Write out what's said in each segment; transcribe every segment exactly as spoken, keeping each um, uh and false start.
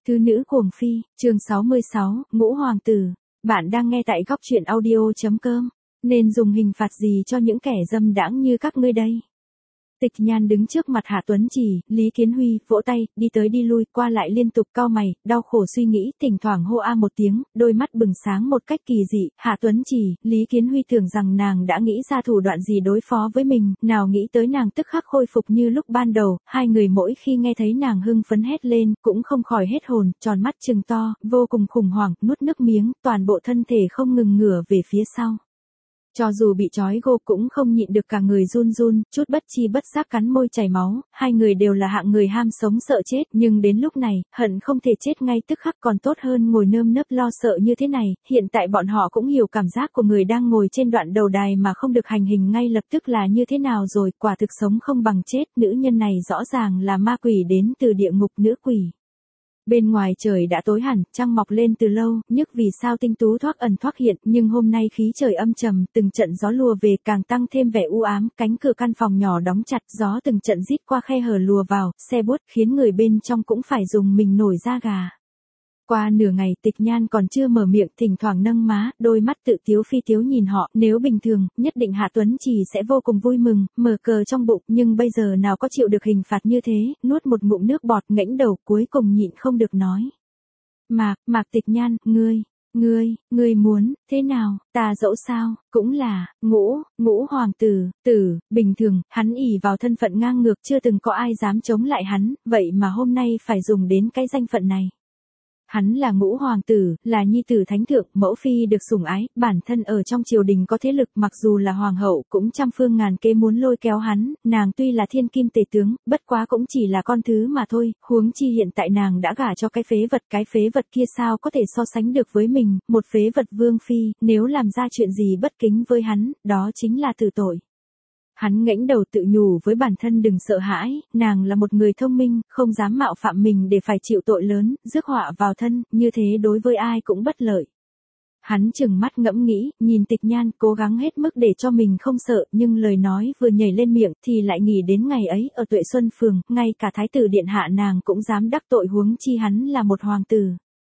Thứ nữ cuồng phi, chương sáu mươi sáu, Ngũ Hoàng tử. Bạn đang nghe tại góc truyện audio.com. Nên dùng hình phạt gì cho những kẻ dâm đãng như các ngươi đây? Tịch Nhan đứng trước mặt Hạ Tuấn Chỉ, Lý Kiến Huy, vỗ tay, đi tới đi lui, qua lại liên tục cau mày, đau khổ suy nghĩ, thỉnh thoảng hô a một tiếng, đôi mắt bừng sáng một cách kỳ dị. Hạ Tuấn Chỉ, Lý Kiến Huy tưởng rằng nàng đã nghĩ ra thủ đoạn gì đối phó với mình, nào nghĩ tới nàng tức khắc khôi phục như lúc ban đầu, hai người mỗi khi nghe thấy nàng hưng phấn hét lên, cũng không khỏi hết hồn, tròn mắt trừng to, vô cùng khủng hoảng, nuốt nước miếng, toàn bộ thân thể không ngừng ngửa về phía sau. Cho dù bị trói gô cũng không nhịn được cả người run run, chút bất chi bất giác cắn môi chảy máu, hai người đều là hạng người ham sống sợ chết, nhưng đến lúc này, hận không thể chết ngay tức khắc còn tốt hơn ngồi nơm nớp lo sợ như thế này, hiện tại bọn họ cũng hiểu cảm giác của người đang ngồi trên đoạn đầu đài mà không được hành hình ngay lập tức là như thế nào rồi, quả thực sống không bằng chết, nữ nhân này rõ ràng là ma quỷ đến từ địa ngục nữ quỷ. Bên ngoài trời đã tối hẳn, trăng mọc lên từ lâu, nhức vì sao tinh tú thoác ẩn thoác hiện, nhưng hôm nay khí trời âm trầm, từng trận gió lùa về càng tăng thêm vẻ u ám, cánh cửa căn phòng nhỏ đóng chặt, gió từng trận rít qua khe hở lùa vào, se buốt, khiến người bên trong cũng phải dùng mình nổi da gà. Qua nửa ngày Tịch Nhan còn chưa mở miệng, thỉnh thoảng nâng má, đôi mắt tự tiếu phi tiếu nhìn họ, nếu bình thường, nhất định Hạ Tuấn Chỉ sẽ vô cùng vui mừng, mở cờ trong bụng, nhưng bây giờ nào có chịu được hình phạt như thế, nuốt một ngụm nước bọt, ngẩng đầu, cuối cùng nhịn không được nói. Mạc, Mạc Tịch Nhan, ngươi, ngươi, ngươi muốn, thế nào, ta dẫu sao, cũng là, ngũ, ngũ hoàng tử, tử, bình thường, hắn ỷ vào thân phận ngang ngược chưa từng có ai dám chống lại hắn, vậy mà hôm nay phải dùng đến cái danh phận này. Hắn là ngũ hoàng tử, là nhi tử thánh thượng, mẫu phi được sủng ái, bản thân ở trong triều đình có thế lực, mặc dù là hoàng hậu cũng trăm phương ngàn kế muốn lôi kéo hắn, nàng tuy là thiên kim tể tướng, bất quá cũng chỉ là con thứ mà thôi, huống chi hiện tại nàng đã gả cho cái phế vật, cái phế vật kia sao có thể so sánh được với mình, một phế vật vương phi, nếu làm ra chuyện gì bất kính với hắn, đó chính là tử tội. Hắn ngẩng đầu tự nhủ với bản thân đừng sợ hãi, nàng là một người thông minh, không dám mạo phạm mình để phải chịu tội lớn, rước họa vào thân, như thế đối với ai cũng bất lợi. Hắn chừng mắt ngẫm nghĩ, nhìn Tịch Nhan, cố gắng hết mức để cho mình không sợ, nhưng lời nói vừa nhảy lên miệng thì lại nghĩ đến ngày ấy ở Tuệ Xuân Phường, ngay cả thái tử điện hạ nàng cũng dám đắc tội, huống chi hắn là một hoàng tử.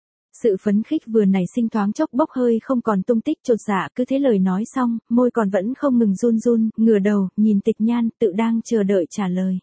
Sự phấn khích vừa nảy sinh thoáng chốc bốc hơi không còn tung tích, chột dạ cứ thế lời nói xong, môi còn vẫn không ngừng run run, ngửa đầu, nhìn Tịch Nhan, tự đang chờ đợi trả lời.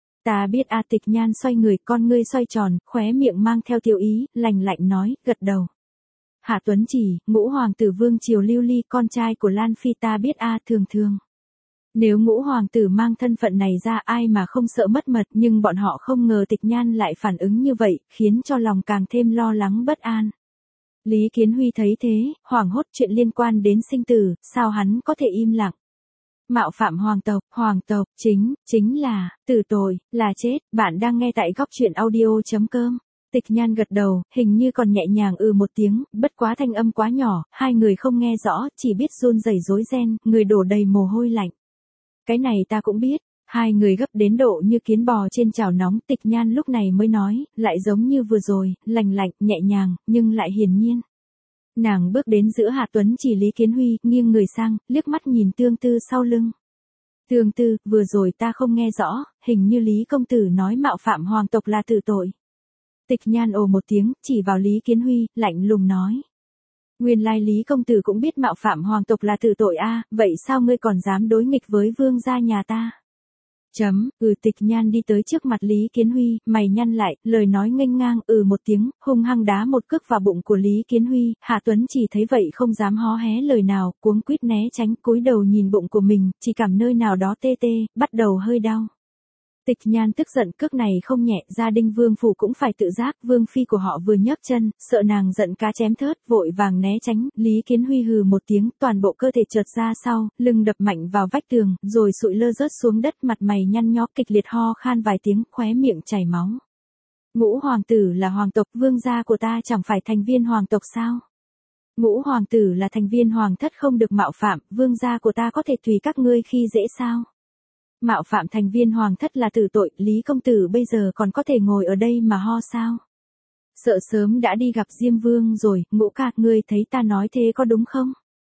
Ta biết a. Tịch Nhan xoay người, con ngươi xoay tròn, khóe miệng mang theo tiêu ý, lạnh lạnh nói, gật đầu. Hạ Tuấn Chỉ, ngũ hoàng tử vương triều Lưu Ly, con trai của Lan Phi, ta biết a. Thường thường. Nếu ngũ hoàng tử mang thân phận này ra ai mà không sợ mất mật, nhưng bọn họ không ngờ Tịch Nhan lại phản ứng như vậy, khiến cho lòng càng thêm lo lắng bất an. Lý Kiến Huy thấy thế, hoảng hốt, chuyện liên quan đến sinh tử, sao hắn có thể im lặng. Mạo phạm hoàng tộc, hoàng tộc, chính, chính là, tử tội, là chết, bạn đang nghe tại góc truyện audio.com. Tịch Nhan gật đầu, hình như còn nhẹ nhàng ừ một tiếng, bất quá thanh âm quá nhỏ, hai người không nghe rõ, chỉ biết run rẩy rối ren, người đổ đầy mồ hôi lạnh. Cái này ta cũng biết, hai người gấp đến độ như kiến bò trên chảo nóng, Tịch Nhan lúc này mới nói, lại giống như vừa rồi, lành lạnh, nhẹ nhàng, nhưng lại hiển nhiên. Nàng bước đến giữa Hạ Tuấn Chỉ Lý Kiến Huy, nghiêng người sang, liếc mắt nhìn Tương Tư sau lưng. Tương Tư, vừa rồi ta không nghe rõ, hình như Lý công tử nói mạo phạm hoàng tộc là tử tội. Tịch Nhan ồ một tiếng, chỉ vào Lý Kiến Huy, lạnh lùng nói. Nguyên lai Lý công tử cũng biết mạo phạm hoàng tộc là tử tội a, vậy sao ngươi còn dám đối nghịch với vương gia nhà ta? Chấm, ừ. Tịch Nhan đi tới trước mặt Lý Kiến Huy, mày nhăn lại, lời nói nghênh ngang, ừ một tiếng, hung hăng đá một cước vào bụng của Lý Kiến Huy, Hạ Tuấn Chỉ thấy vậy không dám hó hé lời nào, cuống quýt né tránh, cúi đầu nhìn bụng của mình, chỉ cảm nơi nào đó tê tê, bắt đầu hơi đau. Tịch Nhan tức giận, cước này không nhẹ, gia đình vương phủ cũng phải tự giác, vương phi của họ vừa nhấc chân, sợ nàng giận cá chém thớt, vội vàng né tránh, Lý Kiến Huy hừ một tiếng, toàn bộ cơ thể trượt ra sau, lưng đập mạnh vào vách tường, rồi sụi lơ rớt xuống đất, mặt mày nhăn nhó, kịch liệt ho khan vài tiếng, khóe miệng chảy máu. Ngũ hoàng tử là hoàng tộc, vương gia của ta chẳng phải thành viên hoàng tộc sao? Ngũ hoàng tử là thành viên hoàng thất không được mạo phạm, vương gia của ta có thể tùy các ngươi khi dễ sao? Mạo phạm thành viên hoàng thất là tử tội, Lý công tử bây giờ còn có thể ngồi ở đây mà ho sao? Sợ sớm đã đi gặp Diêm Vương rồi, Ngũ ca, ngươi thấy ta nói thế có đúng không?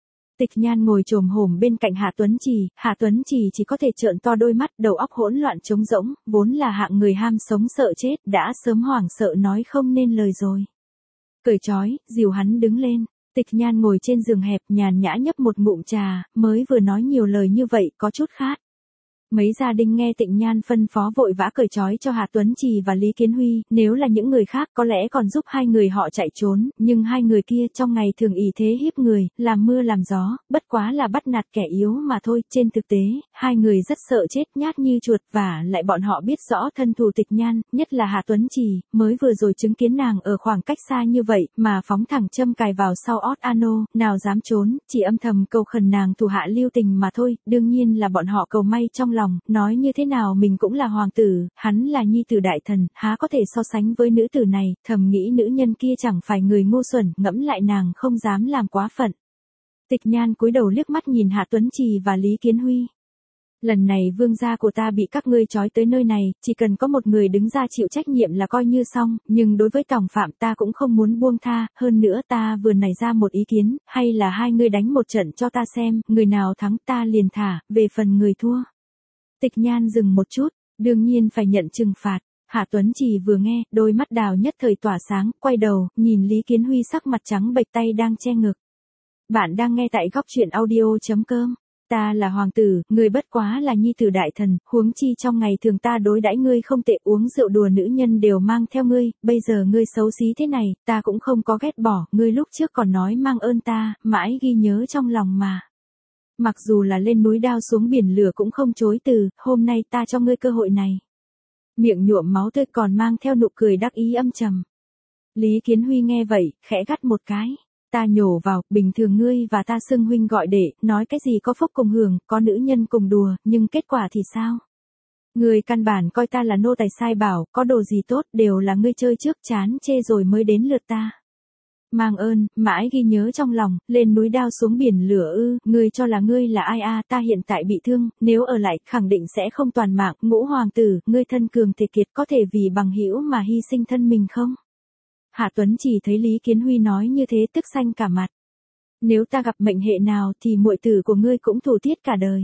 Tịch Nhan ngồi chồm hổm bên cạnh Hạ Tuấn Trì, Hạ Tuấn Trì chỉ có thể trợn to đôi mắt, đầu óc hỗn loạn trống rỗng, vốn là hạng người ham sống sợ chết, đã sớm hoảng sợ nói không nên lời rồi. Cởi trói, dìu hắn đứng lên. Tịch Nhan ngồi trên giường hẹp, nhàn nhã nhấp một ngụm trà, mới vừa nói nhiều lời như vậy, có chút khát. Mấy gia đình nghe Tịch Nhan phân phó vội vã cởi trói cho Hạ Tuấn Trì và Lý Kiến Huy, nếu là những người khác có lẽ còn giúp hai người họ chạy trốn, nhưng hai người kia trong ngày thường ỷ thế hiếp người, làm mưa làm gió, bất quá là bắt nạt kẻ yếu mà thôi. Trên thực tế, hai người rất sợ chết, nhát như chuột, và lại bọn họ biết rõ thân thù Tịch Nhan, nhất là Hạ Tuấn Trì, mới vừa rồi chứng kiến nàng ở khoảng cách xa như vậy, mà phóng thẳng châm cài vào sau ót ano, nào dám trốn, chỉ âm thầm cầu khẩn nàng thủ hạ lưu tình mà thôi. Đương nhiên là bọn họ cầu may trong lòng. Nói như thế nào mình cũng là hoàng tử, hắn là nhi tử đại thần, há có thể so sánh với nữ tử này, thầm nghĩ nữ nhân kia chẳng phải người ngu xuẩn, ngẫm lại nàng không dám làm quá phận. Tịch Nhan cúi đầu liếc mắt nhìn Hạ Tuấn Trì và Lý Kiến Huy. Lần này vương gia của ta bị các ngươi trói tới nơi này, chỉ cần có một người đứng ra chịu trách nhiệm là coi như xong, nhưng đối với tòng phạm ta cũng không muốn buông tha, hơn nữa ta vừa nảy ra một ý kiến, hay là hai ngươi đánh một trận cho ta xem, người nào thắng ta liền thả, về phần người thua. Tịch Nhan dừng một chút, đương nhiên phải nhận trừng phạt. Hạ Tuấn Trì vừa nghe, đôi mắt đào nhất thời tỏa sáng, quay đầu, nhìn Lý Kiến Huy sắc mặt trắng bệch tay đang che ngực. Bạn đang nghe tại góc truyện audio chấm com. Ta là hoàng tử, ngươi bất quá là nhi tử đại thần, huống chi trong ngày thường ta đối đãi ngươi không tệ, uống rượu đùa nữ nhân đều mang theo ngươi, bây giờ ngươi xấu xí thế này, ta cũng không có ghét bỏ, ngươi lúc trước còn nói mang ơn ta, mãi ghi nhớ trong lòng mà. Mặc dù là lên núi đao xuống biển lửa cũng không chối từ, hôm nay ta cho ngươi cơ hội này. Miệng nhuộm máu tươi còn mang theo nụ cười đắc ý âm trầm. Lý Kiến Huy nghe vậy, khẽ gắt một cái. Ta nhổ vào, bình thường ngươi và ta xưng huynh gọi đệ, nói cái gì có phúc cùng hưởng, có nữ nhân cùng đùa, nhưng kết quả thì sao? Ngươi căn bản coi ta là nô tài sai bảo, có đồ gì tốt đều là ngươi chơi trước chán chê rồi mới đến lượt ta. Mang ơn, mãi ghi nhớ trong lòng, lên núi đao xuống biển lửa ư, ngươi cho là ngươi là ai a? Ta hiện tại bị thương, nếu ở lại, khẳng định sẽ không toàn mạng. Ngũ hoàng tử, ngươi thân cường thể kiệt, có thể vì bằng hữu mà hy sinh thân mình không? Hạ Tuấn chỉ thấy Lý Kiến Huy nói như thế tức xanh cả mặt. Nếu ta gặp mệnh hệ nào thì muội tử của ngươi cũng thủ tiết cả đời.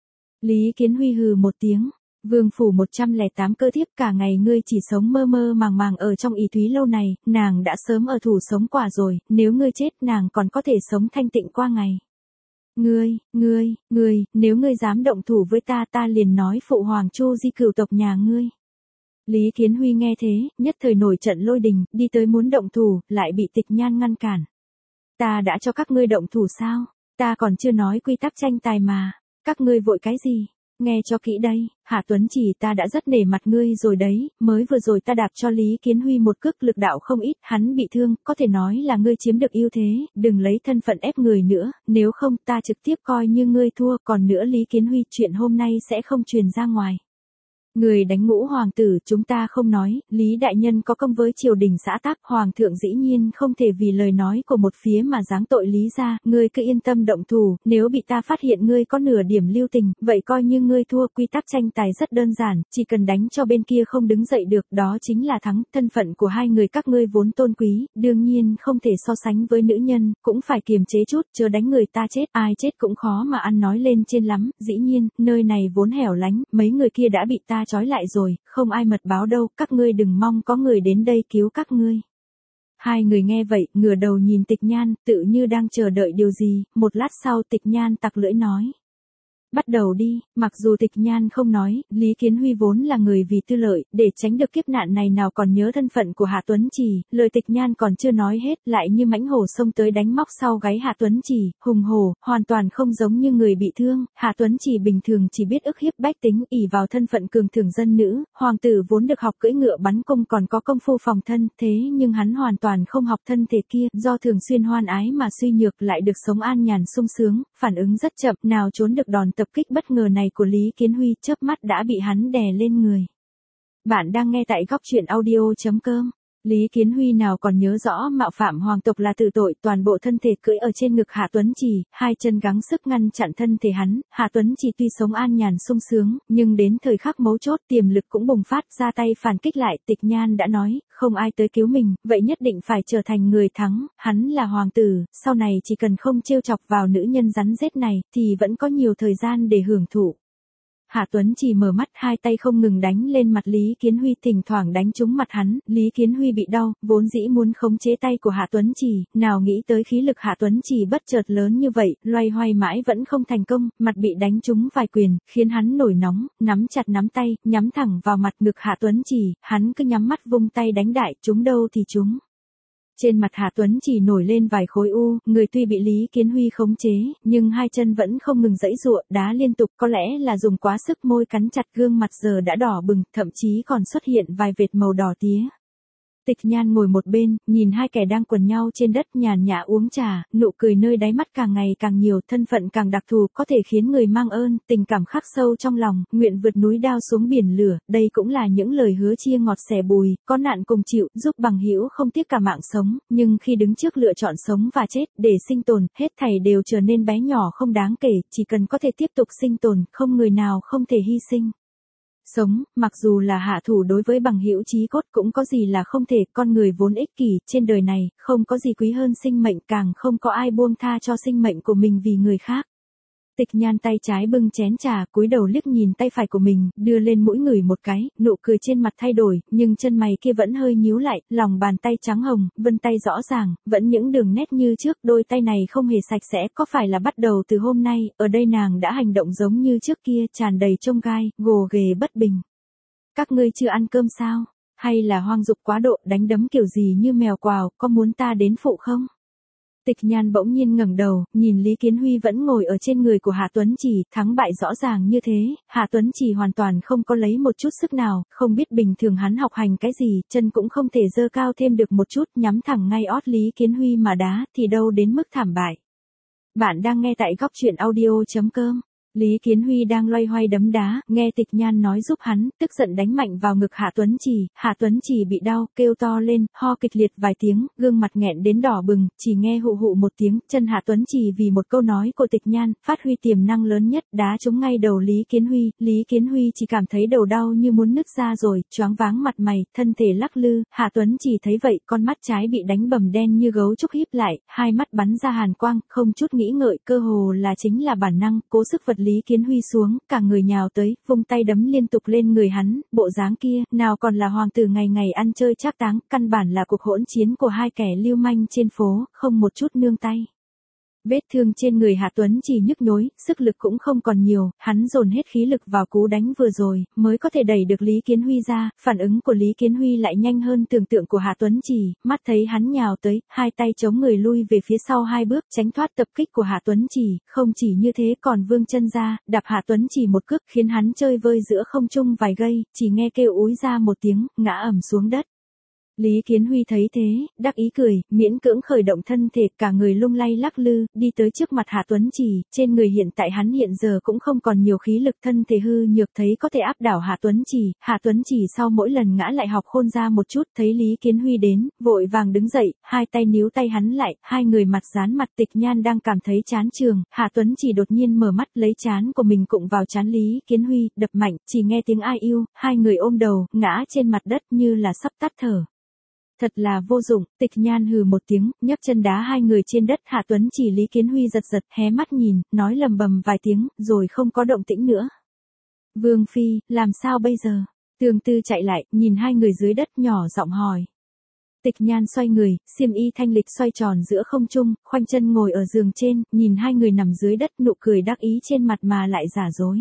Lý Kiến Huy hừ một tiếng. Vương phủ một trăm lẻ tám cơ thiếp, cả ngày ngươi chỉ sống mơ mơ màng màng ở trong ỷ thúy lâu này, nàng đã sớm ở thủ sống quả rồi, nếu ngươi chết nàng còn có thể sống thanh tịnh qua ngày. Ngươi, ngươi, ngươi, nếu ngươi dám động thủ với ta ta liền nói phụ hoàng Chu Di cửu tộc nhà ngươi. Lý Kiến Huy nghe thế, nhất thời nổi trận lôi đình, đi tới muốn động thủ, lại bị Tịch Nhan ngăn cản. Ta đã cho các ngươi động thủ sao? Ta còn chưa nói quy tắc tranh tài mà, các ngươi vội cái gì? Nghe cho kỹ đây, Hạ Tuấn Chỉ, ta đã rất nể mặt ngươi rồi đấy, mới vừa rồi ta đạp cho Lý Kiến Huy một cước, lực đạo không ít, hắn bị thương, có thể nói là ngươi chiếm được ưu thế, đừng lấy thân phận ép người nữa, nếu không ta trực tiếp coi như ngươi thua, còn nữa Lý Kiến Huy, chuyện hôm nay sẽ không truyền ra ngoài. Người đánh Ngũ hoàng tử, chúng ta không nói, Lý đại nhân có công với triều đình xã tắc, hoàng thượng dĩ nhiên không thể vì lời nói của một phía mà giáng tội Lý gia, ngươi cứ yên tâm động thủ, nếu bị ta phát hiện ngươi có nửa điểm lưu tình, vậy coi như ngươi thua. Quy tắc tranh tài rất đơn giản, chỉ cần đánh cho bên kia không đứng dậy được, đó chính là thắng. Thân phận của hai người các ngươi vốn tôn quý, đương nhiên không thể so sánh với nữ nhân, cũng phải kiềm chế chút, chớ đánh người ta chết, ai chết cũng khó mà ăn nói lên trên lắm. Dĩ nhiên, nơi này vốn hẻo lánh, mấy người kia đã bị ta trói lại rồi, không ai mật báo đâu, các ngươi đừng mong có người đến đây cứu các ngươi. Hai người nghe vậy, ngửa đầu nhìn Tịch Nhan, tự như đang chờ đợi điều gì, một lát sau Tịch Nhan tặc lưỡi nói. Bắt đầu đi. Mặc dù Tịch Nhan không nói, Lý Kiến Huy vốn là người vì tư lợi, để tránh được kiếp nạn này nào còn nhớ thân phận của Hạ Tuấn Chỉ, lời Tịch Nhan còn chưa nói hết, lại như mãnh hổ xông tới đánh móc sau gáy Hạ Tuấn Chỉ, hùng hổ, hoàn toàn không giống như người bị thương. Hạ Tuấn Chỉ bình thường chỉ biết ức hiếp bách tính, ỷ vào thân phận cường thưởng dân nữ, hoàng tử vốn được học cưỡi ngựa bắn cung còn có công phu phòng thân, thế nhưng hắn hoàn toàn không học thân thể kia, do thường xuyên hoan ái mà suy nhược, lại được sống an nhàn sung sướng, phản ứng rất chậm, nào trốn được đòn tập kích bất ngờ này của Lý Kiến Huy, chớp mắt đã bị hắn đè lên người. Bạn đang nghe tại góc truyện audio chấm com. Lý Kiến Huy nào còn nhớ rõ mạo phạm hoàng tộc là tử tội, toàn bộ thân thể cưỡi ở trên ngực Hạ Tuấn Trì, hai chân gắng sức ngăn chặn thân thể hắn, Hạ Tuấn Trì tuy sống an nhàn sung sướng, nhưng đến thời khắc mấu chốt tiềm lực cũng bùng phát, ra tay phản kích lại. Tịch Nhan đã nói, không ai tới cứu mình, vậy nhất định phải trở thành người thắng, hắn là hoàng tử, sau này chỉ cần không trêu chọc vào nữ nhân rắn rết này, thì vẫn có nhiều thời gian để hưởng thụ. Hạ Tuấn Trì mở mắt, hai tay không ngừng đánh lên mặt Lý Kiến Huy, thỉnh thoảng đánh trúng mặt hắn, Lý Kiến Huy bị đau, vốn dĩ muốn khống chế tay của Hạ Tuấn Trì, nào nghĩ tới khí lực Hạ Tuấn Trì bất chợt lớn như vậy, loay hoay mãi vẫn không thành công, mặt bị đánh trúng vài quyền, khiến hắn nổi nóng, nắm chặt nắm tay, nhắm thẳng vào mặt ngực Hạ Tuấn Trì, hắn cứ nhắm mắt vung tay đánh đại, trúng đâu thì trúng. Trên mặt Hạ Tuấn Trì nổi lên vài khối u, người tuy bị Lý Kiến Huy khống chế, nhưng hai chân vẫn không ngừng giãy giụa, đá liên tục, có lẽ là dùng quá sức, môi cắn chặt, gương mặt giờ đã đỏ bừng, thậm chí còn xuất hiện vài vệt màu đỏ tía. Tịch Nhan ngồi một bên, nhìn hai kẻ đang quần nhau trên đất nhàn nhã uống trà, nụ cười nơi đáy mắt càng ngày càng nhiều, thân phận càng đặc thù, có thể khiến người mang ơn, tình cảm khắc sâu trong lòng, nguyện vượt núi đao xuống biển lửa, đây cũng là những lời hứa chia ngọt sẻ bùi, có nạn cùng chịu, giúp bằng hữu không tiếc cả mạng sống, nhưng khi đứng trước lựa chọn sống và chết, để sinh tồn, hết thảy đều trở nên bé nhỏ không đáng kể, chỉ cần có thể tiếp tục sinh tồn, không người nào không thể hy sinh. Sống, mặc dù là hạ thủ đối với bằng hữu chí cốt cũng có gì là không thể, con người vốn ích kỷ, trên đời này, không có gì quý hơn sinh mệnh, càng không có ai buông tha cho sinh mệnh của mình vì người khác. Tịch Nhan tay trái bưng chén trà, cúi đầu liếc nhìn tay phải của mình, đưa lên mũi ngửi một cái, nụ cười trên mặt thay đổi, nhưng chân mày kia vẫn hơi nhíu lại, lòng bàn tay trắng hồng, vân tay rõ ràng, vẫn những đường nét như trước, đôi tay này không hề sạch sẽ, có phải là bắt đầu từ hôm nay, ở đây nàng đã hành động giống như trước kia, tràn đầy chông gai, gồ ghề bất bình. Các ngươi chưa ăn cơm sao? Hay là hoang dục quá độ, đánh đấm kiểu gì như mèo quào, có muốn ta đến phụ không? Tịch Nhan bỗng nhiên ngẩng đầu, nhìn Lý Kiến Huy vẫn ngồi ở trên người của Hạ Tuấn Trì, thắng bại rõ ràng như thế, Hạ Tuấn Trì hoàn toàn không có lấy một chút sức nào, không biết bình thường hắn học hành cái gì, chân cũng không thể giơ cao thêm được một chút, nhắm thẳng ngay ót Lý Kiến Huy mà đá, thì đâu đến mức thảm bại. Bạn đang nghe tại góc truyện audio chấm com. Lý Kiến Huy đang loay hoay đấm đá, nghe Tịch Nhan nói giúp hắn, tức giận đánh mạnh vào ngực Hạ Tuấn Trì, Hạ Tuấn Trì bị đau, kêu to lên, ho kịch liệt vài tiếng, gương mặt nghẹn đến đỏ bừng, chỉ nghe hụ hụ một tiếng, chân Hạ Tuấn Trì vì một câu nói của Tịch Nhan, phát huy tiềm năng lớn nhất, đá trúng ngay đầu Lý Kiến Huy, Lý Kiến Huy chỉ cảm thấy đầu đau như muốn nứt ra rồi, choáng váng mặt mày, thân thể lắc lư, Hạ Tuấn Trì thấy vậy, con mắt trái bị đánh bầm đen như gấu trúc híp lại, hai mắt bắn ra hàn quang, không chút nghĩ ngợi, cơ hồ là chính là bản năng, cố sức vật Lý Kiến Huy xuống, cả người nhào tới, vung tay đấm liên tục lên người hắn, bộ dáng kia, nào còn là hoàng tử ngày ngày ăn chơi trác táng, căn bản là cuộc hỗn chiến của hai kẻ lưu manh trên phố, không một chút nương tay. Vết thương trên người Hạ Tuấn Trì nhức nhối, sức lực cũng không còn nhiều, hắn dồn hết khí lực vào cú đánh vừa rồi, mới có thể đẩy được Lý Kiến Huy ra, phản ứng của Lý Kiến Huy lại nhanh hơn tưởng tượng của Hạ Tuấn Trì, mắt thấy hắn nhào tới, hai tay chống người lui về phía sau hai bước, tránh thoát tập kích của Hạ Tuấn Trì, không chỉ như thế còn vươn chân ra, đạp Hạ Tuấn Trì một cước khiến hắn chơi vơi giữa không trung vài giây, chỉ nghe kêu úi ra một tiếng, ngã ầm xuống đất. Lý Kiến Huy thấy thế, đắc ý cười, miễn cưỡng khởi động thân thể, cả người lung lay lắc lư, đi tới trước mặt Hạ Tuấn Trì, trên người hiện tại hắn hiện giờ cũng không còn nhiều khí lực, thân thể hư nhược thấy có thể áp đảo Hạ Tuấn Trì, Hạ Tuấn Trì sau mỗi lần ngã lại học khôn ra một chút, thấy Lý Kiến Huy đến, vội vàng đứng dậy, hai tay níu tay hắn lại, hai người mặt dán mặt. Tịch Nhan đang cảm thấy chán trường, Hạ Tuấn Trì đột nhiên mở mắt, lấy trán của mình cụng vào trán Lý Kiến Huy, đập mạnh, chỉ nghe tiếng ai yêu, hai người ôm đầu, ngã trên mặt đất như là sắp tắt thở. Thật là vô dụng, Tịch Nhan hừ một tiếng, nhấc chân đá hai người trên đất, Hạ Tuấn Chỉ Lý Kiến Huy giật giật, hé mắt nhìn, nói lầm bầm vài tiếng, rồi không có động tĩnh nữa. Vương Phi, làm sao bây giờ? Tường Tư chạy lại, nhìn hai người dưới đất, nhỏ giọng hỏi. Tịch Nhan xoay người, xiêm y thanh lịch xoay tròn giữa không trung, khoanh chân ngồi ở giường trên, nhìn hai người nằm dưới đất, nụ cười đắc ý trên mặt mà lại giả dối.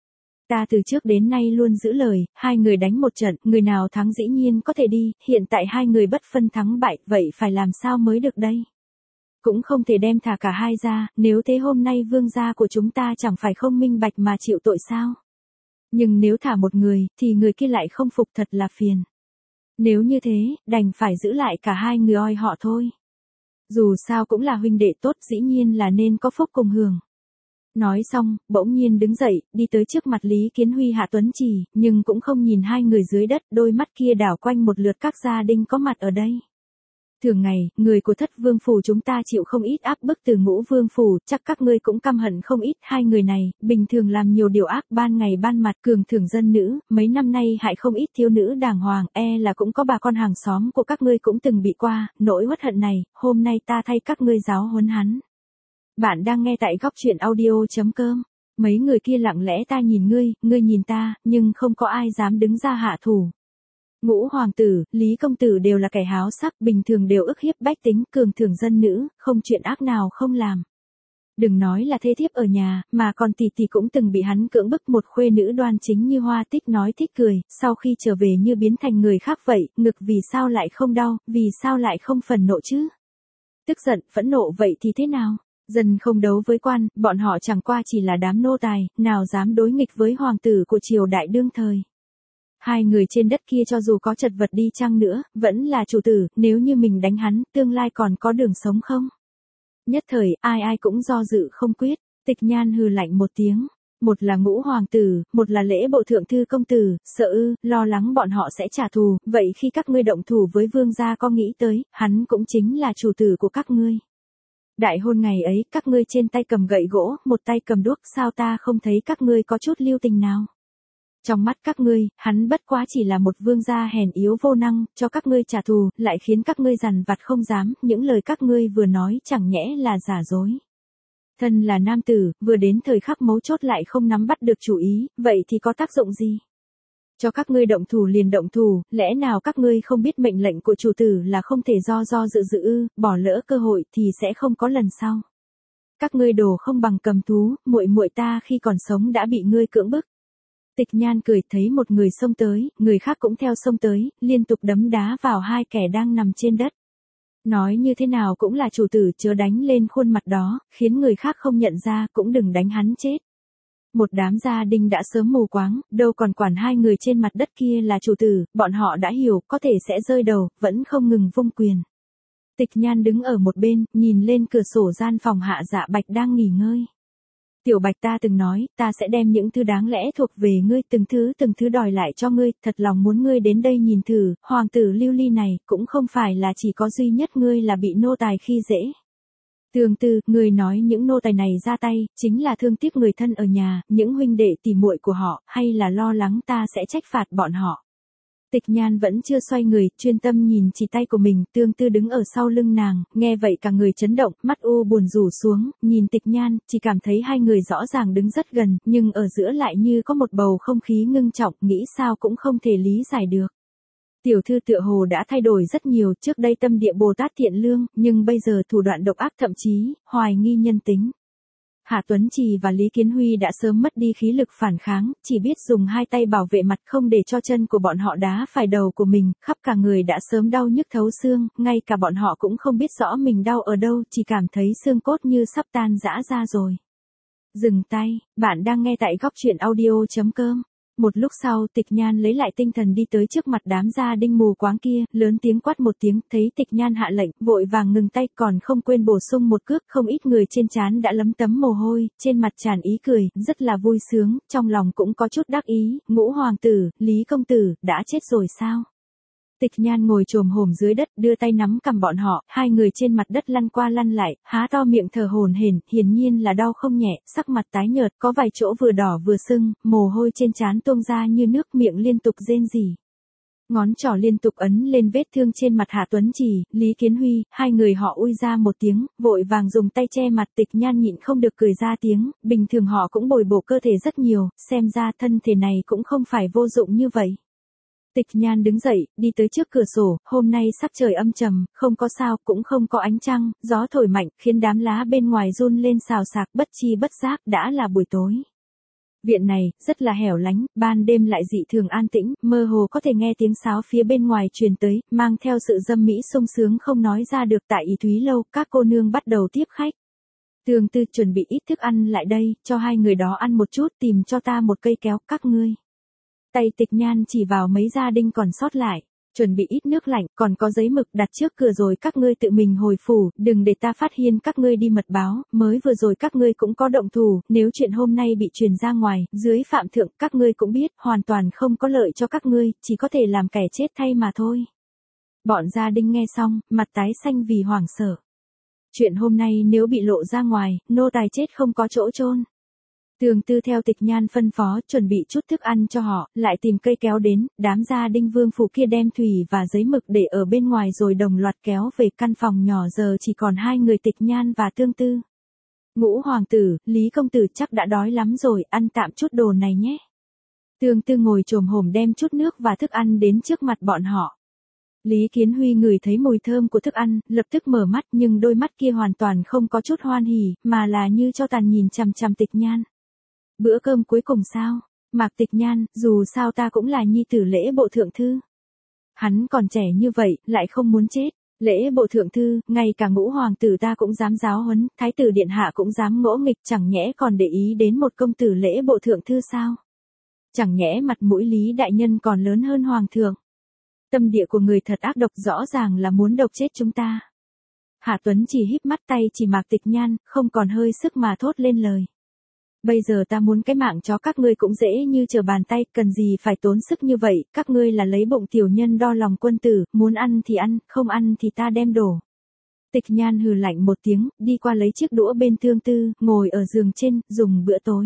Ta từ trước đến nay luôn giữ lời, hai người đánh một trận, người nào thắng dĩ nhiên có thể đi, hiện tại hai người bất phân thắng bại, vậy phải làm sao mới được đây? Cũng không thể đem thả cả hai ra, nếu thế hôm nay vương gia của chúng ta chẳng phải không minh bạch mà chịu tội sao? Nhưng nếu thả một người, thì người kia lại không phục, thật là phiền. Nếu như thế, đành phải giữ lại cả hai người oi họ thôi. Dù sao cũng là huynh đệ tốt, dĩ nhiên là nên có phúc cùng hưởng. Nói xong, bỗng nhiên đứng dậy, đi tới trước mặt Lý Kiến Huy Hạ Tuấn Trì, nhưng cũng không nhìn hai người dưới đất, đôi mắt kia đảo quanh một lượt các gia đình có mặt ở đây. Thường ngày, người của Thất Vương phủ chúng ta chịu không ít áp bức từ Ngũ Vương phủ, chắc các ngươi cũng căm hận không ít hai người này, bình thường làm nhiều điều ác ban ngày ban mặt cường thưởng dân nữ, mấy năm nay hại không ít thiếu nữ đàng hoàng, e là cũng có bà con hàng xóm của các ngươi cũng từng bị qua, nỗi uất hận này, hôm nay ta thay các ngươi giáo huấn hắn. Bạn đang nghe tại góc truyện audio.com. Mấy người kia lặng lẽ ta nhìn ngươi, ngươi nhìn ta, nhưng không có ai dám đứng ra hạ thủ. Ngũ hoàng tử, Lý công tử đều là kẻ háo sắc, bình thường đều ức hiếp bách tính, cường thưởng dân nữ, không chuyện ác nào không làm. Đừng nói là thê thiếp ở nhà, mà còn tỷ tỷ cũng từng bị hắn cưỡng bức, một khuê nữ đoan chính như Hoa Tích nói thích cười, sau khi trở về như biến thành người khác vậy, ngực vì sao lại không đau, vì sao lại không phẫn nộ chứ? Tức giận, phẫn nộ vậy thì thế nào? Dân không đấu với quan, bọn họ chẳng qua chỉ là đám nô tài, nào dám đối nghịch với hoàng tử của triều đại đương thời. Hai người trên đất kia cho dù có chật vật đi chăng nữa, vẫn là chủ tử, nếu như mình đánh hắn, tương lai còn có đường sống không? Nhất thời, ai ai cũng do dự không quyết, Tịch Nhan hừ lạnh một tiếng. Một là Ngũ hoàng tử, một là Lễ bộ thượng thư công tử, sợ ư, lo lắng bọn họ sẽ trả thù, vậy khi các ngươi động thủ với vương gia có nghĩ tới, hắn cũng chính là chủ tử của các ngươi. Đại hôn ngày ấy, các ngươi trên tay cầm gậy gỗ, một tay cầm đuốc, sao ta không thấy các ngươi có chút lưu tình nào? Trong mắt các ngươi, hắn bất quá chỉ là một vương gia hèn yếu vô năng, cho các ngươi trả thù, lại khiến các ngươi dằn vặt không dám, những lời các ngươi vừa nói chẳng nhẽ là giả dối. Thân là nam tử, vừa đến thời khắc mấu chốt lại không nắm bắt được chủ ý, vậy thì có tác dụng gì? Cho các ngươi động thủ liền động thủ, lẽ nào các ngươi không biết mệnh lệnh của chủ tử là không thể do do dự dự ư, bỏ lỡ cơ hội thì sẽ không có lần sau. Các ngươi đồ không bằng cầm thú, muội muội ta khi còn sống đã bị ngươi cưỡng bức. Tịch Nhan cười, thấy một người xông tới, người khác cũng theo xông tới, liên tục đấm đá vào hai kẻ đang nằm trên đất. Nói như thế nào cũng là chủ tử, chớ đánh lên khuôn mặt đó, khiến người khác không nhận ra, cũng đừng đánh hắn chết. Một đám gia đình đã sớm mù quáng, đâu còn quản hai người trên mặt đất kia là chủ tử, bọn họ đã hiểu, có thể sẽ rơi đầu, vẫn không ngừng vung quyền. Tịch Nhan đứng ở một bên, nhìn lên cửa sổ gian phòng Hạ Dạ Bạch đang nghỉ ngơi. Tiểu Bạch, ta từng nói, ta sẽ đem những thứ đáng lẽ thuộc về ngươi, từng thứ từng thứ đòi lại cho ngươi, thật lòng muốn ngươi đến đây nhìn thử, hoàng tử Lưu Ly này, cũng không phải là chỉ có duy nhất ngươi là bị nô tài khi dễ. Tương tư, người nói những nô tài này ra tay, chính là thương tiếc người thân ở nhà, những huynh đệ tỉ muội của họ, hay là lo lắng ta sẽ trách phạt bọn họ. Tịch Nhan vẫn chưa xoay người, chuyên tâm nhìn chỉ tay của mình, Tương tư đứng ở sau lưng nàng, nghe vậy cả người chấn động, mắt u buồn rủ xuống, nhìn Tịch Nhan, chỉ cảm thấy hai người rõ ràng đứng rất gần, nhưng ở giữa lại như có một bầu không khí ngưng trọng, nghĩ sao cũng không thể lý giải được. Tiểu thư tựa hồ đã thay đổi rất nhiều, trước đây tâm địa Bồ Tát thiện lương, nhưng bây giờ thủ đoạn độc ác, thậm chí, hoài nghi nhân tính. Hạ Tuấn Trì và Lý Kiến Huy đã sớm mất đi khí lực phản kháng, chỉ biết dùng hai tay bảo vệ mặt không để cho chân của bọn họ đá phải đầu của mình, khắp cả người đã sớm đau nhức thấu xương, ngay cả bọn họ cũng không biết rõ mình đau ở đâu, chỉ cảm thấy xương cốt như sắp tan rã ra rồi. Dừng tay, bạn đang nghe tại góc truyện audio.com. Một lúc sau, Tịch Nhan lấy lại tinh thần đi tới trước mặt đám gia đinh mù quáng kia, lớn tiếng quát một tiếng, thấy Tịch Nhan hạ lệnh, vội vàng ngừng tay, còn không quên bổ sung một cước, không ít người trên trán đã lấm tấm mồ hôi, trên mặt tràn ý cười, rất là vui sướng, trong lòng cũng có chút đắc ý, Ngũ hoàng tử, Lý công tử, đã chết rồi sao? Tịch Nhan ngồi chồm hổm dưới đất, đưa tay nắm cầm bọn họ, hai người trên mặt đất lăn qua lăn lại, há to miệng thở hổn hển, hiển nhiên là đau không nhẹ, sắc mặt tái nhợt, có vài chỗ vừa đỏ vừa sưng, mồ hôi trên trán tuôn ra như nước, miệng liên tục rên rỉ. Ngón trỏ liên tục ấn lên vết thương trên mặt Hạ Tuấn Trì, Lý Kiến Huy, hai người họ ui ra một tiếng, vội vàng dùng tay che mặt. Tịch Nhan nhịn không được cười ra tiếng, bình thường họ cũng bồi bổ cơ thể rất nhiều, xem ra thân thể này cũng không phải vô dụng như vậy. Tịch Nhan đứng dậy, đi tới trước cửa sổ, hôm nay sắc trời âm trầm, không có sao, cũng không có ánh trăng, gió thổi mạnh, khiến đám lá bên ngoài run lên xào xạc, bất chi bất giác, đã là buổi tối. Viện này, rất là hẻo lánh, ban đêm lại dị thường an tĩnh, mơ hồ có thể nghe tiếng sáo phía bên ngoài truyền tới, mang theo sự dâm mỹ sung sướng không nói ra được. Tại Ý Thúy Lâu, các cô nương bắt đầu tiếp khách. Tương tư, chuẩn bị ít thức ăn lại đây, cho hai người đó ăn một chút, tìm cho ta một cây kéo, các ngươi. Tay Tịch Nhan chỉ vào mấy gia đình còn sót lại. Chuẩn bị ít nước lạnh, còn có giấy mực đặt trước cửa rồi các ngươi tự mình hồi phủ, đừng để ta phát hiện các ngươi đi mật báo, mới vừa rồi các ngươi cũng có động thủ, nếu chuyện hôm nay bị truyền ra ngoài, dưới phạm thượng, các ngươi cũng biết, hoàn toàn không có lợi cho các ngươi, chỉ có thể làm kẻ chết thay mà thôi. Bọn gia đình nghe xong, mặt tái xanh vì hoảng sợ. Chuyện hôm nay nếu bị lộ ra ngoài, nô tài chết không có chỗ chôn. Tường Tư theo Tịch Nhan phân phó, chuẩn bị chút thức ăn cho họ, lại tìm cây kéo đến, đám gia đinh vương phủ kia đem thủy và giấy mực để ở bên ngoài rồi đồng loạt kéo về căn phòng nhỏ, giờ chỉ còn hai người Tịch Nhan và Tương Tư. Ngũ hoàng tử, Lý công tử chắc đã đói lắm rồi, ăn tạm chút đồ này nhé. Tương Tư ngồi chồm hổm đem chút nước và thức ăn đến trước mặt bọn họ. Lý Kiến Huy ngửi thấy mùi thơm của thức ăn, lập tức mở mắt, nhưng đôi mắt kia hoàn toàn không có chút hoan hỉ, mà là như cho tàn nhìn chằm chằm Tịch Nhan. Bữa cơm cuối cùng sao? Mạc Tịch Nhan, dù sao ta cũng là nhi tử lễ bộ thượng thư. Hắn còn trẻ như vậy, lại không muốn chết. Lễ bộ thượng thư, ngay cả ngũ hoàng tử ta cũng dám giáo huấn, thái tử điện hạ cũng dám ngỗ nghịch, chẳng nhẽ còn để ý đến một công tử lễ bộ thượng thư sao? Chẳng nhẽ mặt mũi Lý đại nhân còn lớn hơn hoàng thượng. Tâm địa của người thật ác độc, rõ ràng là muốn độc chết chúng ta. Hạ Tuấn chỉ híp mắt, tay chỉ Mạc Tịch Nhan, không còn hơi sức mà thốt lên lời. Bây giờ ta muốn cái mạng chó các ngươi cũng dễ như trở bàn tay, cần gì phải tốn sức như vậy, các ngươi là lấy bụng tiểu nhân đo lòng quân tử, muốn ăn thì ăn, không ăn thì ta đem đổ. Tịch Nhan hừ lạnh một tiếng, đi qua lấy chiếc đũa bên Tương Tư, ngồi ở giường trên, dùng bữa tối.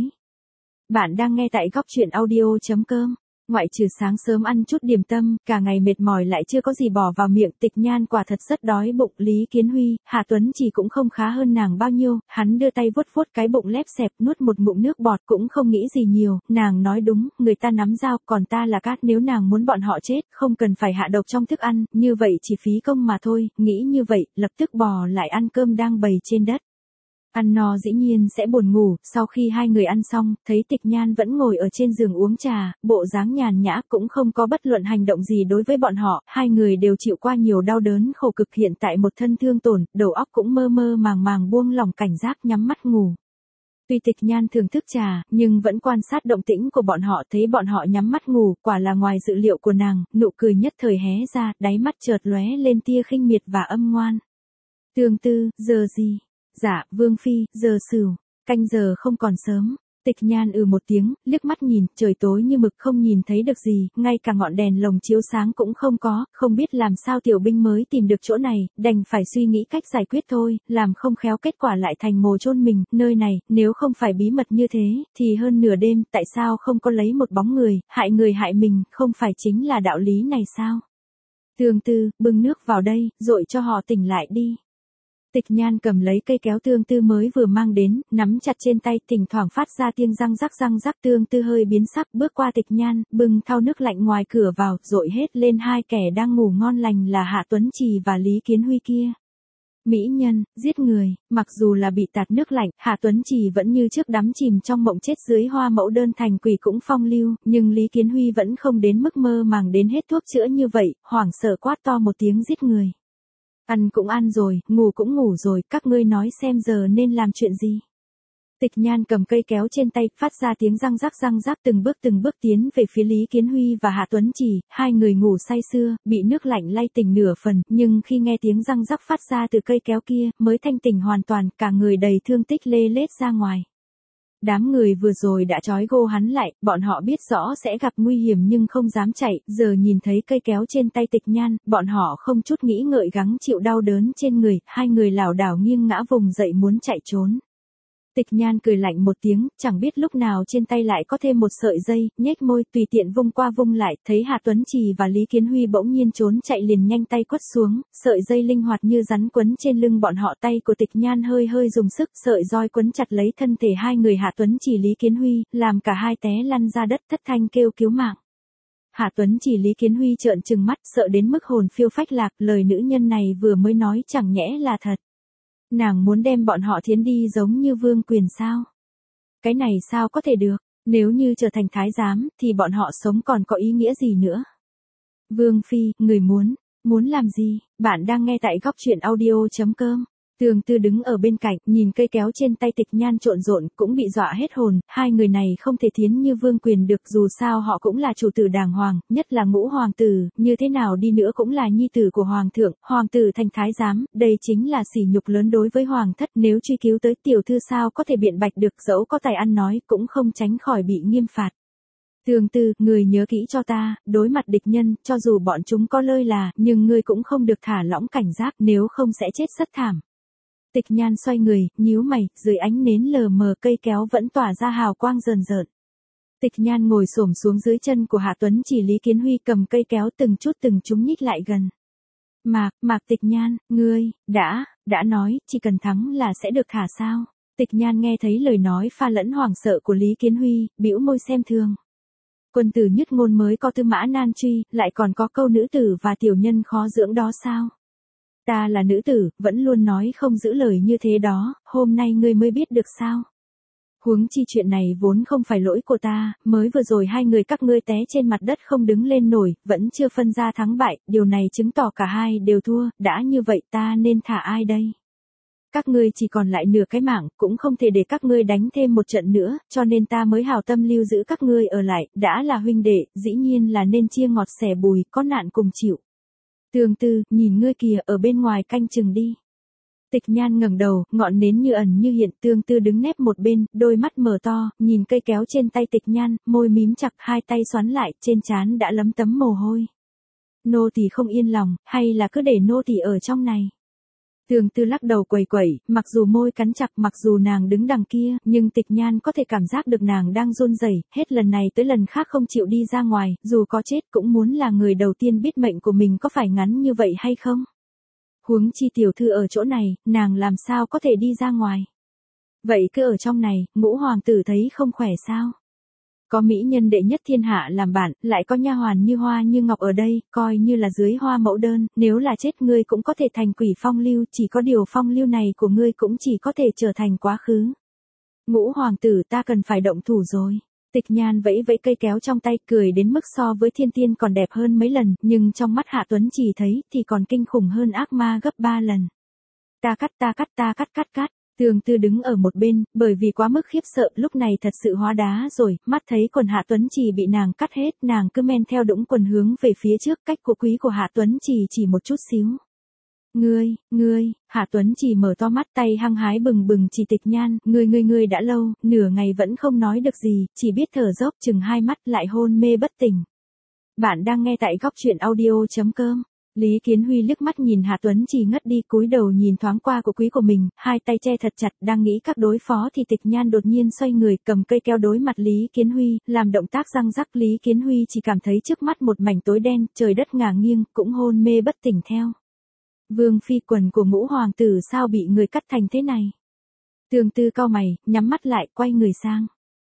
Bạn đang nghe tại góc truyện audio chấm com. Ngoại trừ sáng sớm ăn chút điểm tâm, cả ngày mệt mỏi lại chưa có gì bỏ vào miệng, Tịch Nhan quả thật rất đói bụng. Lý Kiến Huy, Hạ Tuấn chỉ cũng không khá hơn nàng bao nhiêu, hắn đưa tay vuốt vuốt cái bụng lép xẹp, nuốt một ngụm nước bọt, cũng không nghĩ gì nhiều, nàng nói đúng, người ta nắm dao, còn ta là cát, nếu nàng muốn bọn họ chết, không cần phải hạ độc trong thức ăn, như vậy chỉ phí công mà thôi, nghĩ như vậy, lập tức bò lại ăn cơm đang bày trên đất. Ăn no dĩ nhiên sẽ buồn ngủ, sau khi hai người ăn xong, thấy Tịch Nhan vẫn ngồi ở trên giường uống trà, bộ dáng nhàn nhã, cũng không có bất luận hành động gì đối với bọn họ, hai người đều chịu qua nhiều đau đớn khổ cực, hiện tại một thân thương tổn, đầu óc cũng mơ mơ màng màng, buông lỏng cảnh giác, nhắm mắt ngủ. Tuy Tịch Nhan thưởng thức trà, nhưng vẫn quan sát động tĩnh của bọn họ, thấy bọn họ nhắm mắt ngủ, quả là ngoài dự liệu của nàng, nụ cười nhất thời hé ra, đáy mắt chợt lóe lên tia khinh miệt và âm ngoan. Tương Tư, giờ gì? Dạ, Vương Phi, giờ sửu, canh giờ không còn sớm. Tịch Nhan ừ một tiếng, liếc mắt nhìn, trời tối như mực không nhìn thấy được gì, ngay cả ngọn đèn lồng chiếu sáng cũng không có, không biết làm sao tiểu binh mới tìm được chỗ này, đành phải suy nghĩ cách giải quyết thôi, làm không khéo kết quả lại thành mồ chôn mình, nơi này, nếu không phải bí mật như thế, thì hơn nửa đêm, tại sao không có lấy một bóng người, hại người hại mình, không phải chính là đạo lý này sao? Tương Tư, bưng nước vào đây, dội cho họ tỉnh lại đi. Tịch Nhan cầm lấy cây kéo Tương Tư mới vừa mang đến, nắm chặt trên tay, thỉnh thoảng phát ra tiếng răng rắc răng rắc. Tương Tư hơi biến sắc, bước qua Tịch Nhan, bưng thau nước lạnh ngoài cửa vào, dội hết lên hai kẻ đang ngủ ngon lành là Hạ Tuấn Trì và Lý Kiến Huy kia. Mỹ nhân, giết người, mặc dù là bị tạt nước lạnh, Hạ Tuấn Trì vẫn như trước đắm chìm trong mộng chết dưới hoa mẫu đơn thành quỷ cũng phong lưu, nhưng Lý Kiến Huy vẫn không đến mức mơ màng đến hết thuốc chữa như vậy, hoảng sợ quát to một tiếng giết người. Ăn cũng ăn rồi, ngủ cũng ngủ rồi, các ngươi nói xem giờ nên làm chuyện gì. Tịch Nhan cầm cây kéo trên tay, phát ra tiếng răng rắc răng rắc, từng bước từng bước tiến về phía Lý Kiến Huy và Hạ Tuấn Trì, hai người ngủ say sưa, bị nước lạnh lay tỉnh nửa phần, nhưng khi nghe tiếng răng rắc phát ra từ cây kéo kia, mới thanh tỉnh hoàn toàn, cả người đầy thương tích lê lết ra ngoài. Đám người vừa rồi đã trói gô hắn lại, bọn họ biết rõ sẽ gặp nguy hiểm nhưng không dám chạy, giờ nhìn thấy cây kéo trên tay Tịch Nhan, bọn họ không chút nghĩ ngợi gắng chịu đau đớn trên người, hai người lảo đảo nghiêng ngã vùng dậy muốn chạy trốn. Tịch Nhan cười lạnh một tiếng, chẳng biết lúc nào trên tay lại có thêm một sợi dây, nhếch môi tùy tiện vung qua vung lại, thấy Hạ Tuấn Trì và Lý Kiến Huy bỗng nhiên trốn chạy liền nhanh tay quất xuống, sợi dây linh hoạt như rắn quấn trên lưng bọn họ, tay của Tịch Nhan hơi hơi dùng sức, sợi roi quấn chặt lấy thân thể hai người Hạ Tuấn Trì Lý Kiến Huy, làm cả hai té lăn ra đất, thất thanh kêu cứu mạng. Hạ Tuấn Trì Lý Kiến Huy trợn trừng mắt, sợ đến mức hồn phiêu phách lạc, lời nữ nhân này vừa mới nói chẳng nhẽ là thật. Nàng muốn đem bọn họ thiến đi giống như vương quyền sao? Cái này sao có thể được, nếu như trở thành thái giám, thì bọn họ sống còn có ý nghĩa gì nữa? Vương Phi, người muốn, muốn làm gì? Bạn đang nghe tại góc truyện audio chấm com. Tường Tư đứng ở bên cạnh, nhìn cây kéo trên tay Tịch Nhan trộn rộn, cũng bị dọa hết hồn, hai người này không thể thiến như Vương Quyền được, dù sao họ cũng là chủ tử đàng hoàng, nhất là Ngũ hoàng tử, như thế nào đi nữa cũng là nhi tử của hoàng thượng, hoàng tử thành thái giám, đây chính là sỉ nhục lớn đối với hoàng thất, nếu truy cứu tới tiểu thư sao có thể biện bạch được, dẫu có tài ăn nói, cũng không tránh khỏi bị nghiêm phạt. Tường Tư, người nhớ kỹ cho ta, đối mặt địch nhân, cho dù bọn chúng có lơi là, nhưng ngươi cũng không được thả lỏng cảnh giác, nếu không sẽ chết rất thảm. Tịch Nhan xoay người, nhíu mày, dưới ánh nến lờ mờ cây kéo vẫn tỏa ra hào quang rờn rợn. Tịch Nhan ngồi xổm xuống dưới chân của Hạ Tuấn Chỉ, Lý Kiến Huy cầm cây kéo từng chút từng chúng nhích lại gần. Mạc, Mạc Tịch Nhan, ngươi, đã, đã nói, chỉ cần thắng là sẽ được thả sao? Tịch Nhan nghe thấy lời nói pha lẫn hoảng sợ của Lý Kiến Huy, bĩu môi xem thường. Quân tử nhất ngôn mới có tư mã nan truy, lại còn có câu nữ tử và tiểu nhân khó dưỡng đó sao? Ta là nữ tử, vẫn luôn nói không giữ lời như thế đó, hôm nay ngươi mới biết được sao? Huống chi chuyện này vốn không phải lỗi của ta, mới vừa rồi hai người các ngươi té trên mặt đất không đứng lên nổi, vẫn chưa phân ra thắng bại, điều này chứng tỏ cả hai đều thua, đã như vậy ta nên thả ai đây? Các ngươi chỉ còn lại nửa cái mạng, cũng không thể để các ngươi đánh thêm một trận nữa, cho nên ta mới hào tâm lưu giữ các ngươi ở lại, đã là huynh đệ, dĩ nhiên là nên chia ngọt sẻ bùi, có nạn cùng chịu. Tường Tư, nhìn ngươi kìa, ở bên ngoài canh chừng đi. Tịch Nhan ngẩng đầu, ngọn nến như ẩn như hiện, Tường Tư đứng nép một bên, đôi mắt mở to, nhìn cây kéo trên tay Tịch Nhan, môi mím chặt, hai tay xoắn lại, trên trán đã lấm tấm mồ hôi. Nô tỳ không yên lòng, hay là cứ để nô tỳ ở trong này? Tường Tư lắc đầu quẩy quẩy, mặc dù môi cắn chặt, mặc dù nàng đứng đằng kia, nhưng Tịch Nhan có thể cảm giác được nàng đang run rẩy, hết lần này tới lần khác không chịu đi ra ngoài, dù có chết cũng muốn là người đầu tiên biết mệnh của mình có phải ngắn như vậy hay không. Huống chi tiểu thư ở chỗ này, nàng làm sao có thể đi ra ngoài. Vậy cứ ở trong này, Ngũ hoàng tử thấy không khỏe sao? Có mỹ nhân đệ nhất thiên hạ làm bạn, lại có nha hoàn như hoa như ngọc ở đây, coi như là dưới hoa mẫu đơn, nếu là chết ngươi cũng có thể thành quỷ phong lưu, chỉ có điều phong lưu này của ngươi cũng chỉ có thể trở thành quá khứ. Ngũ hoàng tử, ta cần phải động thủ rồi. Tịch Nhan vẫy vẫy cây kéo trong tay, cười đến mức so với thiên tiên còn đẹp hơn mấy lần, nhưng trong mắt Hạ Tuấn Chỉ thấy thì còn kinh khủng hơn ác ma gấp ba lần. Ta cắt ta cắt ta cắt cắt cắt. Tường Tư đứng ở một bên, bởi vì quá mức khiếp sợ, lúc này thật sự hóa đá rồi, mắt thấy quần Hạ Tuấn Chỉ bị nàng cắt hết, nàng cứ men theo đũng quần hướng về phía trước, cách của quý của Hạ Tuấn Chỉ chỉ một chút xíu. Ngươi, ngươi, Hạ Tuấn Chỉ mở to mắt, tay hăng hái bừng bừng chỉ Tịch Nhan, ngươi ngươi ngươi đã lâu, nửa ngày vẫn không nói được gì, chỉ biết thở dốc, chừng hai mắt lại hôn mê bất tỉnh. Bạn đang nghe tại góc truyện audio chấm com. Lý Kiến Huy liếc mắt nhìn Hạ Tuấn Chỉ ngất đi, cúi đầu nhìn thoáng qua của quý của mình, hai tay che thật chặt, đang nghĩ các đối phó thì Tịch Nhan đột nhiên xoay người, cầm cây keo đối mặt Lý Kiến Huy, làm động tác răng rắc. Lý Kiến Huy chỉ cảm thấy trước mắt một mảnh tối đen, trời đất ngả nghiêng, cũng hôn mê bất tỉnh theo. Vương phi, quần của Ngũ hoàng tử sao bị người cắt thành thế này? Tường Tư cau mày, nhắm mắt lại, quay người sang.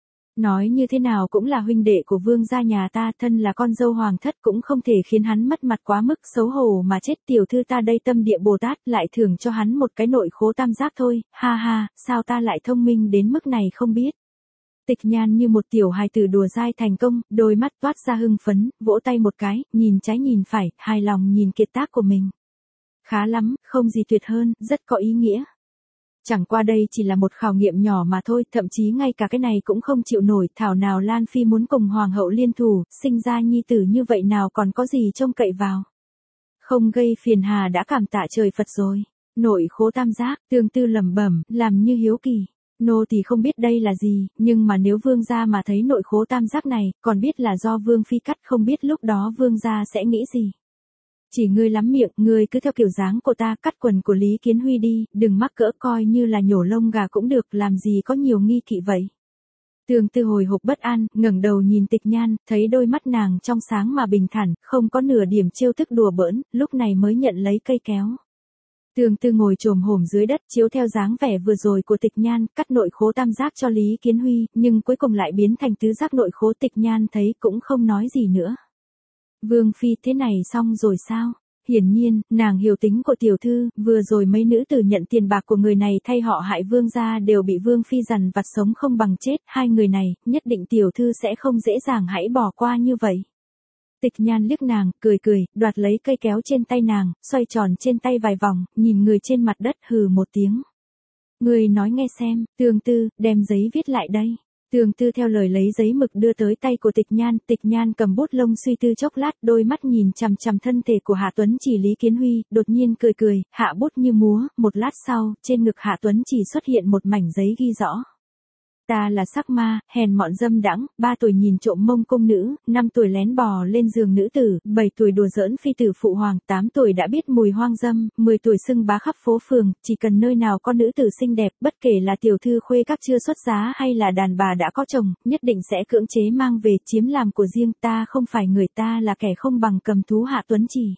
Nói như thế nào cũng là huynh đệ của vương gia nhà ta, thân là con dâu hoàng thất cũng không thể khiến hắn mất mặt quá mức, xấu hổ mà chết. Tiểu thư ta đây tâm địa Bồ Tát, lại thưởng cho hắn một cái nội khố tam giác thôi, ha ha, sao ta lại thông minh đến mức này không biết. Tịch Nhan như một tiểu hài tử đùa dai thành công, đôi mắt toát ra hưng phấn, vỗ tay một cái, nhìn trái nhìn phải, hài lòng nhìn kiệt tác của mình. Khá lắm, không gì tuyệt hơn, rất có ý nghĩa. Chẳng qua đây chỉ là một khảo nghiệm nhỏ mà thôi, thậm chí ngay cả cái này cũng không chịu nổi, thảo nào Lan Phi muốn cùng hoàng hậu liên thủ, sinh ra nhi tử như vậy nào còn có gì trông cậy vào. Không gây phiền hà đã cảm tạ trời Phật rồi. Nội khố tam giác, Tường Tư lẩm bẩm, làm như hiếu kỳ. Nô thì không biết đây là gì, nhưng mà nếu vương gia mà thấy nội khố tam giác này, còn biết là do vương phi cắt, không biết lúc đó vương gia sẽ nghĩ gì. Chỉ ngươi lắm miệng, ngươi cứ theo kiểu dáng của ta, cắt quần của Lý Kiến Huy đi, đừng mắc cỡ, coi như là nhổ lông gà cũng được, làm gì có nhiều nghi kỵ vậy. Tường Tư hồi hộp bất an, ngẩng đầu nhìn Tịch Nhan, thấy đôi mắt nàng trong sáng mà bình thản, không có nửa điểm trêu tức đùa bỡn, lúc này mới nhận lấy cây kéo. Tường Tư ngồi chồm hổm dưới đất, chiếu theo dáng vẻ vừa rồi của Tịch Nhan, cắt nội khố tam giác cho Lý Kiến Huy, nhưng cuối cùng lại biến thành tứ giác nội khố. Tịch Nhan thấy cũng không nói gì nữa. Vương phi, thế này xong rồi sao? Hiển nhiên, nàng hiểu tính của tiểu thư, vừa rồi mấy nữ tử nhận tiền bạc của người này thay họ hại vương gia đều bị vương phi dằn vặt sống không bằng chết, hai người này, nhất định tiểu thư sẽ không dễ dàng hãy bỏ qua như vậy. Tịch Nhan liếc nàng, cười cười, đoạt lấy cây kéo trên tay nàng, xoay tròn trên tay vài vòng, nhìn người trên mặt đất hừ một tiếng. Người nói nghe xem, Tương Tư, đem giấy viết lại đây. Tương Tư theo lời lấy giấy mực đưa tới tay của Tịch Nhan, Tịch Nhan cầm bút lông suy tư chốc lát, đôi mắt nhìn chằm chằm thân thể của Hạ Tuấn Chỉ Lý Kiến Huy, đột nhiên cười cười, hạ bút như múa, một lát sau, trên ngực Hạ Tuấn Chỉ xuất hiện một mảnh giấy ghi rõ. Ta là sắc ma, hèn mọn dâm đãng, ba tuổi nhìn trộm mông cung nữ, năm tuổi lén bò lên giường nữ tử, bảy tuổi đùa giỡn phi tử phụ hoàng, tám tuổi đã biết mùi hoang dâm, mười tuổi xưng bá khắp phố phường, chỉ cần nơi nào có nữ tử xinh đẹp, bất kể là tiểu thư khuê các chưa xuất giá hay là đàn bà đã có chồng, nhất định sẽ cưỡng chế mang về chiếm làm của riêng. Ta không phải người, ta là kẻ không bằng cầm thú Hạ Tuấn Chỉ.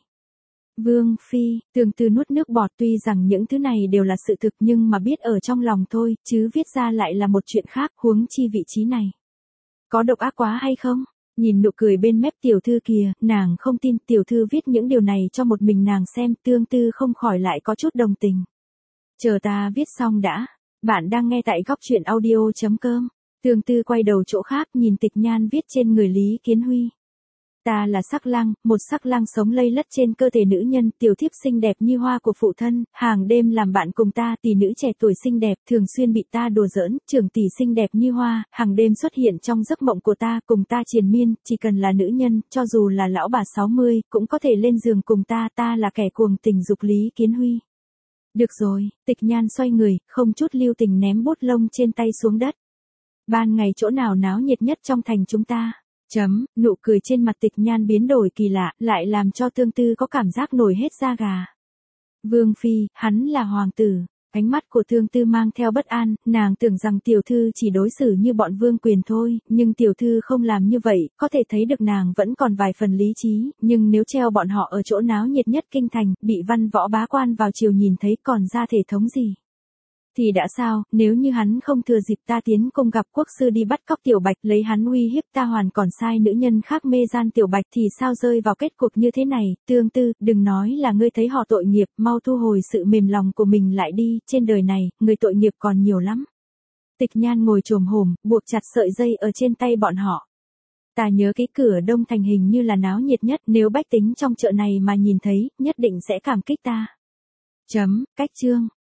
Vương phi, Tương Tư nuốt nước bọt, tuy rằng những thứ này đều là sự thực nhưng mà biết ở trong lòng thôi, chứ viết ra lại là một chuyện khác, huống chi vị trí này. Có độc ác quá hay không? Nhìn nụ cười bên mép tiểu thư kìa, nàng không tin tiểu thư viết những điều này cho một mình nàng xem, Tương Tư không khỏi lại có chút đồng tình. Chờ ta viết xong đã. Bạn đang nghe tại góc truyện audio chấm com. Tương Tư quay đầu chỗ khác nhìn Tịch Nhan viết trên người Lý Kiến Huy. Ta là sắc lang, một sắc lang sống lây lất trên cơ thể nữ nhân, tiểu thiếp xinh đẹp như hoa của phụ thân, hàng đêm làm bạn cùng ta, tỷ nữ trẻ tuổi xinh đẹp, thường xuyên bị ta đùa giỡn, trưởng tỷ xinh đẹp như hoa, hàng đêm xuất hiện trong giấc mộng của ta, cùng ta triền miên, chỉ cần là nữ nhân, cho dù là lão bà sáu mươi, cũng có thể lên giường cùng ta, ta là kẻ cuồng tình dục Lý Kiến Huy. Được rồi, Tịch Nhan xoay người, không chút lưu tình ném bút lông trên tay xuống đất. Ban ngày chỗ nào náo nhiệt nhất trong thành chúng ta? Chấm, nụ cười trên mặt Tịch Nhan biến đổi kỳ lạ, lại làm cho Tương Tư có cảm giác nổi hết da gà. Vương phi, hắn là hoàng tử. Ánh mắt của Tương Tư mang theo bất an, nàng tưởng rằng tiểu thư chỉ đối xử như bọn vương quyền thôi, nhưng tiểu thư không làm như vậy, có thể thấy được nàng vẫn còn vài phần lý trí, nhưng nếu treo bọn họ ở chỗ náo nhiệt nhất kinh thành, bị văn võ bá quan vào triều nhìn thấy còn ra thể thống gì. Thì đã sao, nếu như hắn không thừa dịp ta tiến cung gặp quốc sư đi bắt cóc Tiểu Bạch, lấy hắn uy hiếp ta hoàn còn sai nữ nhân khác mê gian Tiểu Bạch thì sao rơi vào kết cục như thế này. Tương Tư, đừng nói là ngươi thấy họ tội nghiệp, mau thu hồi sự mềm lòng của mình lại đi, trên đời này, người tội nghiệp còn nhiều lắm. Tịch Nhan ngồi chồm hổm, buộc chặt sợi dây ở trên tay bọn họ. Ta nhớ cái cửa Đông Thành hình như là náo nhiệt nhất, nếu bách tính trong chợ này mà nhìn thấy, nhất định sẽ cảm kích ta. Chấm, cách chương.